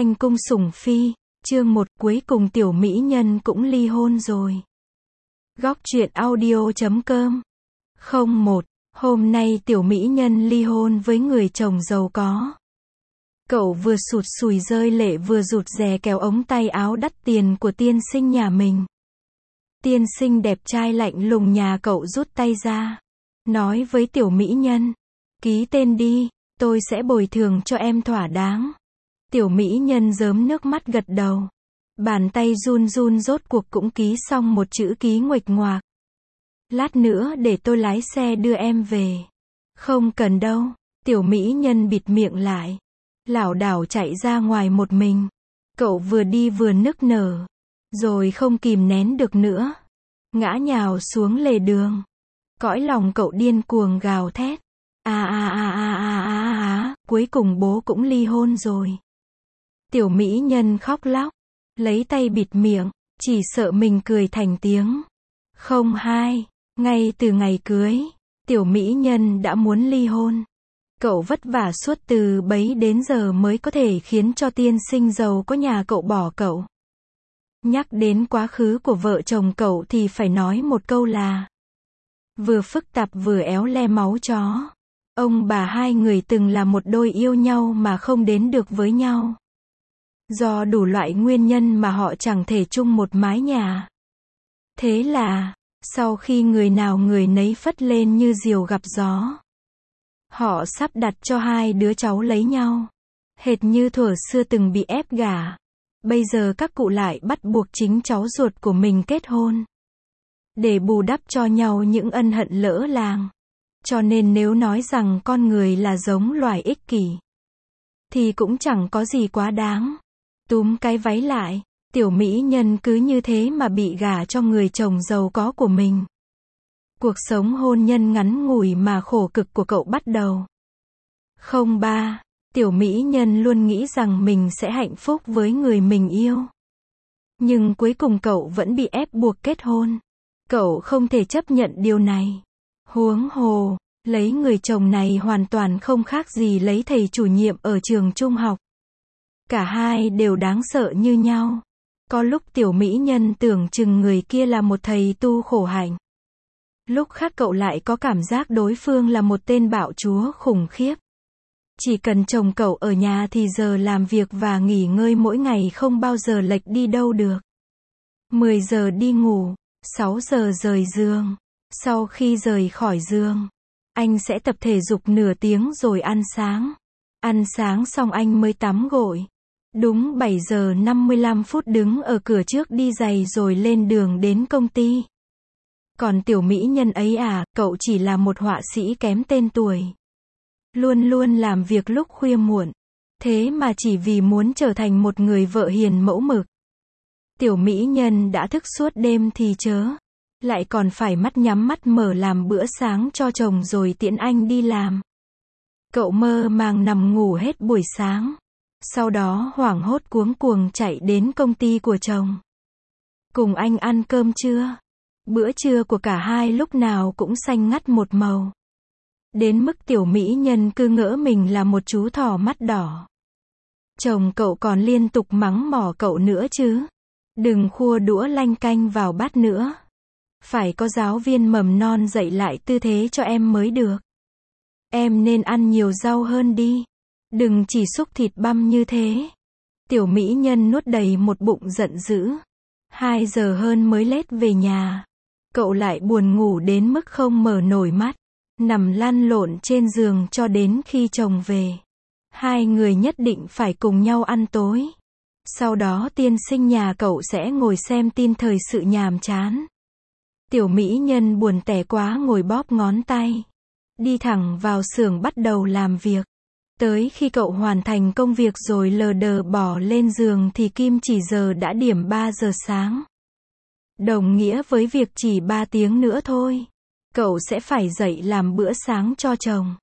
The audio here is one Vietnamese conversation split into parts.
Thanh cung sủng phi, chương 1, cuối cùng tiểu mỹ nhân cũng ly hôn rồi. Góc truyện audio.com 01. Hôm nay tiểu mỹ nhân ly hôn với người chồng giàu có. Cậu vừa sụt sùi rơi lệ vừa rụt rè kéo ống tay áo đắt tiền của tiên sinh nhà mình. Tiên sinh đẹp trai lạnh lùng nhà cậu rút tay ra, nói với tiểu mỹ nhân, ký tên đi, tôi sẽ bồi thường cho em thỏa đáng. Tiểu mỹ nhân rớm nước mắt gật đầu. Bàn tay run run rốt cuộc cũng ký xong một chữ ký nguệch ngoạc. Lát nữa để tôi lái xe đưa em về. Không cần đâu. Tiểu mỹ nhân bịt miệng lại, lảo đảo chạy ra ngoài một mình. Cậu vừa đi vừa nức nở, rồi không kìm nén được nữa, ngã nhào xuống lề đường. Cõi lòng cậu điên cuồng gào thét. Cuối cùng bố cũng ly hôn rồi. Tiểu mỹ nhân khóc lóc, lấy tay bịt miệng, chỉ sợ mình cười thành tiếng. Không hay, ngay từ ngày cưới, tiểu mỹ nhân đã muốn ly hôn. Cậu vất vả suốt từ bấy đến giờ mới có thể khiến cho tiên sinh giàu có nhà cậu bỏ cậu. Nhắc đến quá khứ của vợ chồng cậu thì phải nói một câu là vừa phức tạp vừa éo le máu chó. Ông bà hai người từng là một đôi yêu nhau mà không đến được với nhau. Do đủ loại nguyên nhân mà họ chẳng thể chung một mái nhà. Thế là, sau khi người nào người nấy phất lên như diều gặp gió, họ sắp đặt cho hai đứa cháu lấy nhau. Hệt như thuở xưa từng bị ép gả, bây giờ các cụ lại bắt buộc chính cháu ruột của mình kết hôn, để bù đắp cho nhau những ân hận lỡ làng. Cho nên nếu nói rằng con người là giống loài ích kỷ, thì cũng chẳng có gì quá đáng. Túm cái váy lại, tiểu mỹ nhân cứ như thế mà bị gả cho người chồng giàu có của mình. Cuộc sống hôn nhân ngắn ngủi mà khổ cực của cậu bắt đầu. 03. Tiểu mỹ nhân luôn nghĩ rằng mình sẽ hạnh phúc với người mình yêu. Nhưng cuối cùng cậu vẫn bị ép buộc kết hôn. Cậu không thể chấp nhận điều này. Huống hồ, lấy người chồng này hoàn toàn không khác gì lấy thầy chủ nhiệm ở trường trung học. Cả hai đều đáng sợ như nhau. Có lúc tiểu mỹ nhân tưởng chừng người kia là một thầy tu khổ hạnh. Lúc khác cậu lại có cảm giác đối phương là một tên bạo chúa khủng khiếp. Chỉ cần chồng cậu ở nhà thì giờ làm việc và nghỉ ngơi mỗi ngày không bao giờ lệch đi đâu được. 10 giờ đi ngủ, 6 giờ rời giường. Sau khi rời khỏi giường, anh sẽ tập thể dục nửa tiếng rồi ăn sáng. Ăn sáng xong anh mới tắm gội. Đúng 7 giờ 55 phút đứng ở cửa trước đi giày rồi lên đường đến công ty. Còn tiểu mỹ nhân ấy cậu chỉ là một họa sĩ kém tên tuổi. Luôn luôn làm việc lúc khuya muộn. Thế mà chỉ vì muốn trở thành một người vợ hiền mẫu mực. Tiểu mỹ nhân đã thức suốt đêm thì chớ. Lại còn phải mắt nhắm mắt mở làm bữa sáng cho chồng rồi tiễn anh đi làm. Cậu mơ màng nằm ngủ hết buổi sáng. Sau đó hoảng hốt cuống cuồng chạy đến công ty của chồng. Cùng anh ăn cơm trưa. Bữa trưa của cả hai lúc nào cũng xanh ngắt một màu. Đến mức tiểu mỹ nhân cứ ngỡ mình là một chú thỏ mắt đỏ. Chồng cậu còn liên tục mắng mỏ cậu nữa chứ. Đừng khua đũa lanh canh vào bát nữa. Phải có giáo viên mầm non dạy lại tư thế cho em mới được. Em nên ăn nhiều rau hơn đi. Đừng chỉ xúc thịt băm như thế. Tiểu mỹ nhân nuốt đầy một bụng giận dữ. 2 giờ hơn mới lết về nhà. Cậu lại buồn ngủ đến mức không mở nổi mắt. Nằm lăn lộn trên giường cho đến khi chồng về. Hai người nhất định phải cùng nhau ăn tối. Sau đó tiên sinh nhà cậu sẽ ngồi xem tin thời sự nhàm chán. Tiểu mỹ nhân buồn tẻ quá ngồi bóp ngón tay. Đi thẳng vào xưởng bắt đầu làm việc. Tới khi cậu hoàn thành công việc rồi lờ đờ bỏ lên giường thì kim chỉ giờ đã điểm 3 giờ sáng. Đồng nghĩa với việc chỉ 3 tiếng nữa thôi. Cậu sẽ phải dậy làm bữa sáng cho chồng.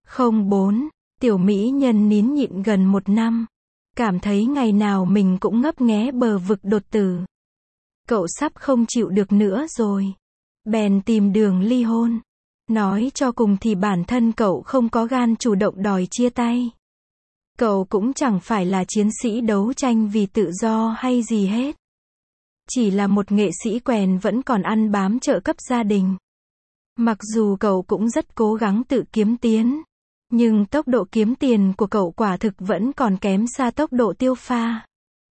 04. Tiểu mỹ nhân nín nhịn gần 1 năm. Cảm thấy ngày nào mình cũng ngấp nghé bờ vực đột tử. Cậu sắp không chịu được nữa rồi. Bèn tìm đường ly hôn. Nói cho cùng thì bản thân cậu không có gan chủ động đòi chia tay. Cậu cũng chẳng phải là chiến sĩ đấu tranh vì tự do hay gì hết. Chỉ là một nghệ sĩ quèn vẫn còn ăn bám trợ cấp gia đình. Mặc dù cậu cũng rất cố gắng tự kiếm tiền, nhưng tốc độ kiếm tiền của cậu quả thực vẫn còn kém xa tốc độ tiêu pha.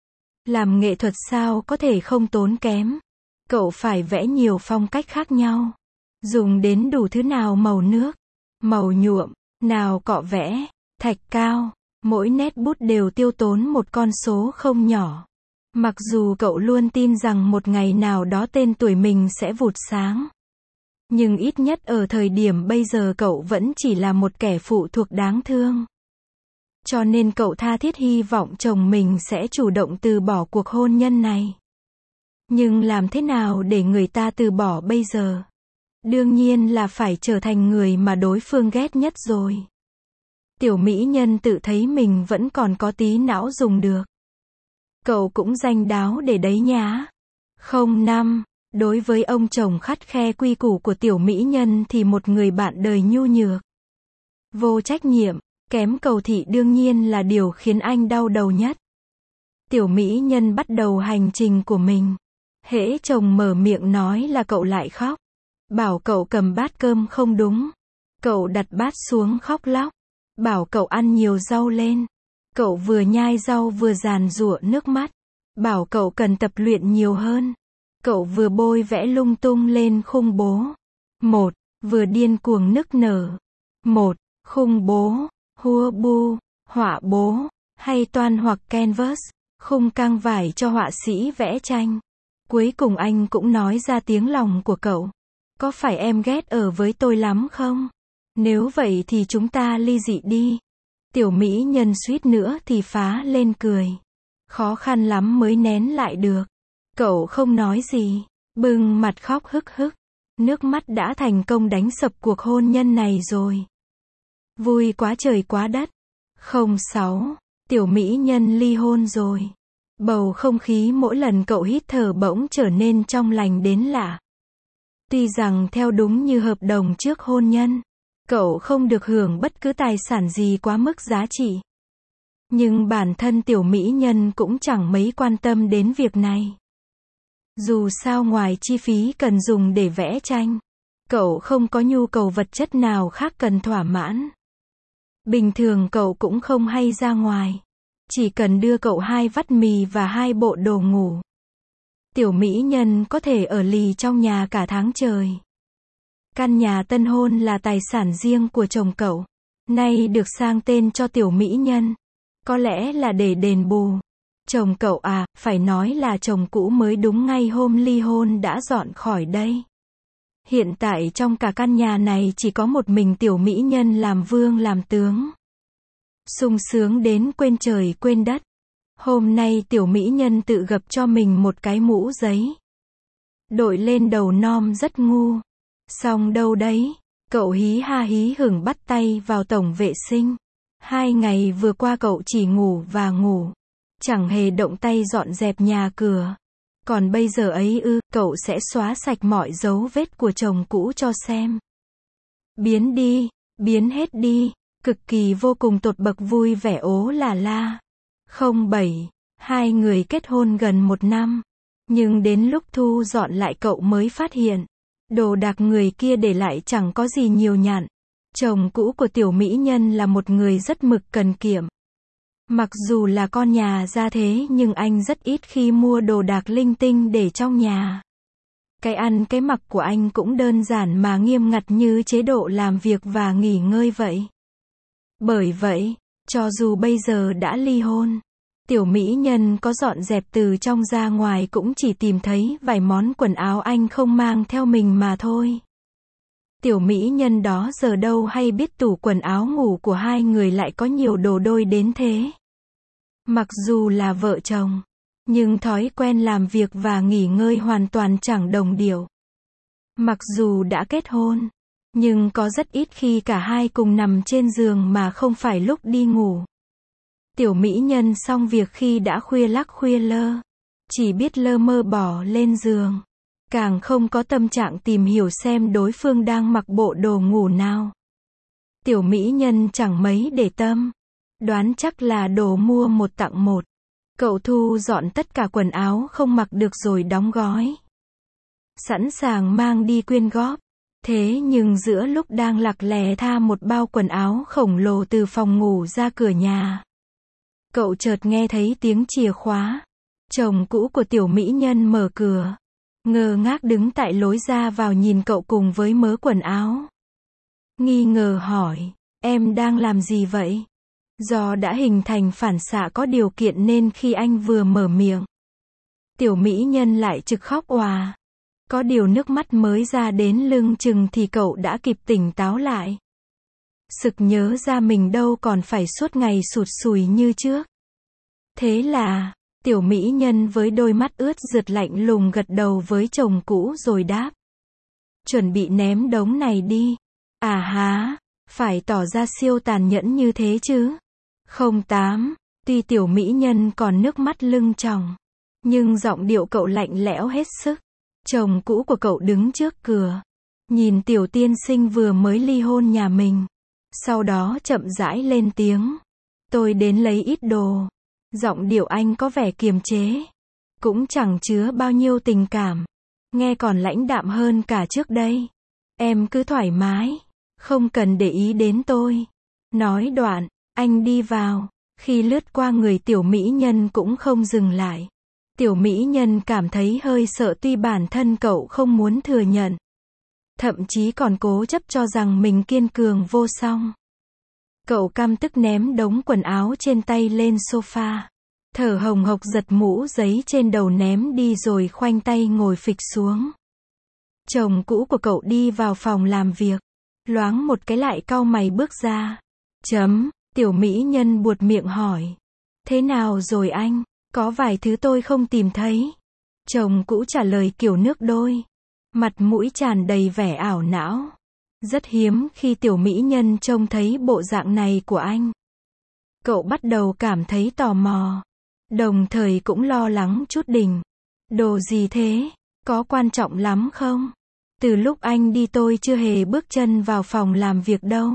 Làm nghệ thuật sao có thể không tốn kém. Cậu phải vẽ nhiều phong cách khác nhau. Dùng đến đủ thứ nào màu nước, màu nhuộm, nào cọ vẽ, thạch cao. Mỗi nét bút đều tiêu tốn một con số không nhỏ. Mặc dù cậu luôn tin rằng một ngày nào đó tên tuổi mình sẽ vụt sáng. Nhưng ít nhất ở thời điểm bây giờ cậu vẫn chỉ là một kẻ phụ thuộc đáng thương. Cho nên cậu tha thiết hy vọng chồng mình sẽ chủ động từ bỏ cuộc hôn nhân này. Nhưng làm thế nào để người ta từ bỏ bây giờ? Đương nhiên là phải trở thành người mà đối phương ghét nhất rồi. Tiểu mỹ nhân tự thấy mình vẫn còn có tí não dùng được. Cậu cũng danh đáo để đấy nhá. 05. Đối với ông chồng khắt khe quy củ của tiểu mỹ nhân thì một người bạn đời nhu nhược, vô trách nhiệm, kém cầu thị đương nhiên là điều khiến anh đau đầu nhất. Tiểu mỹ nhân bắt đầu hành trình của mình. Hễ chồng mở miệng nói là cậu lại khóc. Bảo cậu cầm bát cơm không đúng. Cậu đặt bát xuống khóc lóc. Bảo cậu ăn nhiều rau lên. Cậu vừa nhai rau vừa giàn giụa nước mắt. Bảo cậu cần tập luyện nhiều hơn. Cậu vừa bôi vẽ lung tung lên khung bố. Một, vừa điên cuồng nức nở. Một, khung bố, hua bu, họa bố, hay toan hoặc canvas, khung căng vải cho họa sĩ vẽ tranh. Cuối cùng anh cũng nói ra tiếng lòng của cậu. Có phải em ghét ở với tôi lắm không? Nếu vậy thì chúng ta ly dị đi. Tiểu mỹ nhân suýt nữa thì phá lên cười. Khó khăn lắm mới nén lại được. Cậu không nói gì, bưng mặt khóc hức hức. Nước mắt đã thành công đánh sập cuộc hôn nhân này rồi. Vui quá trời quá đất. 06. Tiểu mỹ nhân ly hôn rồi. Bầu không khí mỗi lần cậu hít thở bỗng trở nên trong lành đến lạ. Tuy rằng theo đúng như hợp đồng trước hôn nhân, cậu không được hưởng bất cứ tài sản gì quá mức giá trị. Nhưng bản thân tiểu mỹ nhân cũng chẳng mấy quan tâm đến việc này. Dù sao ngoài chi phí cần dùng để vẽ tranh, cậu không có nhu cầu vật chất nào khác cần thỏa mãn. Bình thường cậu cũng không hay ra ngoài. Chỉ cần đưa cậu 2 vắt mì và 2 bộ đồ ngủ. Tiểu mỹ nhân có thể ở lì trong nhà cả tháng trời. Căn nhà tân hôn là tài sản riêng của chồng cậu. Nay được sang tên cho tiểu mỹ nhân. Có lẽ là để đền bù. Chồng cậu à, phải nói là chồng cũ mới đúng, ngay hôm ly hôn đã dọn khỏi đây. Hiện tại trong cả căn nhà này chỉ có một mình tiểu mỹ nhân làm vương làm tướng. Sung sướng đến quên trời quên đất. Hôm nay tiểu mỹ nhân tự gập cho mình một cái mũ giấy. Đội lên đầu nom rất ngu. Xong đâu đấy, cậu hí ha hí hửng bắt tay vào tổng vệ sinh. 2 ngày vừa qua cậu chỉ ngủ và ngủ. Chẳng hề động tay dọn dẹp nhà cửa. Còn bây giờ ấy cậu sẽ xóa sạch mọi dấu vết của chồng cũ cho xem. Biến đi, biến hết đi. Cực kỳ vô cùng tột bậc vui vẻ ố là la. 07. 2 người kết hôn gần 1 năm. Nhưng đến lúc thu dọn lại cậu mới phát hiện. Đồ đạc người kia để lại chẳng có gì nhiều nhặn. Chồng cũ của tiểu mỹ nhân là một người rất mực cần kiệm. Mặc dù là con nhà gia thế nhưng anh rất ít khi mua đồ đạc linh tinh để trong nhà. Cái ăn cái mặc của anh cũng đơn giản mà nghiêm ngặt như chế độ làm việc và nghỉ ngơi vậy. Bởi vậy, cho dù bây giờ đã ly hôn, tiểu mỹ nhân có dọn dẹp từ trong ra ngoài cũng chỉ tìm thấy vài món quần áo anh không mang theo mình mà thôi. Tiểu mỹ nhân đó giờ đâu hay biết tủ quần áo ngủ của 2 người lại có nhiều đồ đôi đến thế. Mặc dù là vợ chồng, nhưng thói quen làm việc và nghỉ ngơi hoàn toàn chẳng đồng điệu. Mặc dù đã kết hôn, nhưng có rất ít khi cả hai cùng nằm trên giường mà không phải lúc đi ngủ. Tiểu mỹ nhân xong việc khi đã khuya lắc khuya lơ, chỉ biết lơ mơ bỏ lên giường. Càng không có tâm trạng tìm hiểu xem đối phương đang mặc bộ đồ ngủ nào. Tiểu mỹ nhân chẳng mấy để tâm. Đoán chắc là đồ mua một tặng một. Cậu thu dọn tất cả quần áo không mặc được rồi đóng gói. Sẵn sàng mang đi quyên góp. Thế nhưng giữa lúc đang lặc lè tha một bao quần áo khổng lồ từ phòng ngủ ra cửa nhà, cậu chợt nghe thấy tiếng chìa khóa. Chồng cũ của tiểu mỹ nhân mở cửa, ngơ ngác đứng tại lối ra vào nhìn cậu cùng với mớ quần áo. Nghi ngờ hỏi, em đang làm gì vậy? Do đã hình thành phản xạ có điều kiện nên khi anh vừa mở miệng, tiểu mỹ nhân lại trực khóc òa. Có điều nước mắt mới ra đến lưng chừng thì cậu đã kịp tỉnh táo lại. Sực nhớ ra mình đâu còn phải suốt ngày sụt sùi như trước. Thế là, tiểu mỹ nhân với đôi mắt ướt rượt lạnh lùng gật đầu với chồng cũ rồi đáp. Chuẩn bị ném đống này đi. À há, phải tỏ ra siêu tàn nhẫn như thế chứ. 08, tuy tiểu mỹ nhân còn nước mắt lưng tròng, nhưng giọng điệu cậu lạnh lẽo hết sức. Chồng cũ của cậu đứng trước cửa, nhìn tiểu tiên sinh vừa mới ly hôn nhà mình. Sau đó chậm rãi lên tiếng. Tôi đến lấy ít đồ. Giọng điệu anh có vẻ kiềm chế, cũng chẳng chứa bao nhiêu tình cảm. Nghe còn lãnh đạm hơn cả trước đây. Em cứ thoải mái, không cần để ý đến tôi. Nói đoạn, anh đi vào. Khi lướt qua người tiểu mỹ nhân cũng không dừng lại. Tiểu mỹ nhân cảm thấy hơi sợ tuy bản thân cậu không muốn thừa nhận. Thậm chí còn cố chấp cho rằng mình kiên cường vô song. Cậu căm tức ném đống quần áo trên tay lên sofa. Thở hồng hộc giật mũ giấy trên đầu ném đi rồi khoanh tay ngồi phịch xuống. Chồng cũ của cậu đi vào phòng làm việc. Loáng một cái lại cau mày bước ra. Tiểu mỹ nhân buột miệng hỏi. Thế nào rồi anh? Có vài thứ tôi không tìm thấy. Chồng cũ trả lời kiểu nước đôi. Mặt mũi tràn đầy vẻ ảo não. Rất hiếm khi tiểu mỹ nhân trông thấy bộ dạng này của anh. Cậu bắt đầu cảm thấy tò mò. Đồng thời cũng lo lắng chút đỉnh. Đồ gì thế? Có quan trọng lắm không? Từ lúc anh đi tôi chưa hề bước chân vào phòng làm việc đâu.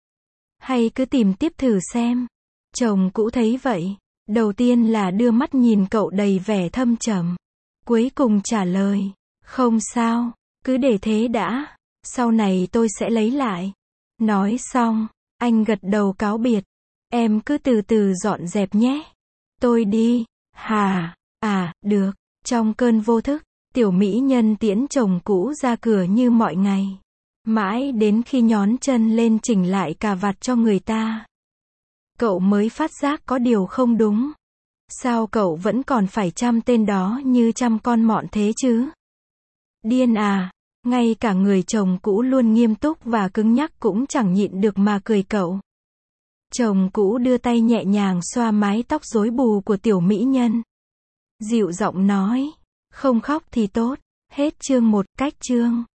Hay cứ tìm tiếp thử xem. Chồng cũ thấy vậy. Đầu tiên là đưa mắt nhìn cậu đầy vẻ thâm trầm. Cuối cùng trả lời. Không sao, cứ để thế đã. Sau này tôi sẽ lấy lại. Nói xong, anh gật đầu cáo biệt. Em cứ từ từ dọn dẹp nhé. Tôi đi. Được. Trong cơn vô thức, tiểu mỹ nhân tiễn chồng cũ ra cửa như mọi ngày. Mãi đến khi nhón chân lên chỉnh lại cà vạt cho người ta, cậu mới phát giác có điều không đúng. Sao cậu vẫn còn phải chăm tên đó như chăm con mọn thế chứ? Điên à? Ngay cả người chồng cũ luôn nghiêm túc và cứng nhắc cũng chẳng nhịn được mà cười cậu. Chồng cũ đưa tay nhẹ nhàng xoa mái tóc rối bù của tiểu mỹ nhân. Dịu giọng nói, không khóc thì tốt. Hết chương 1, cách chương.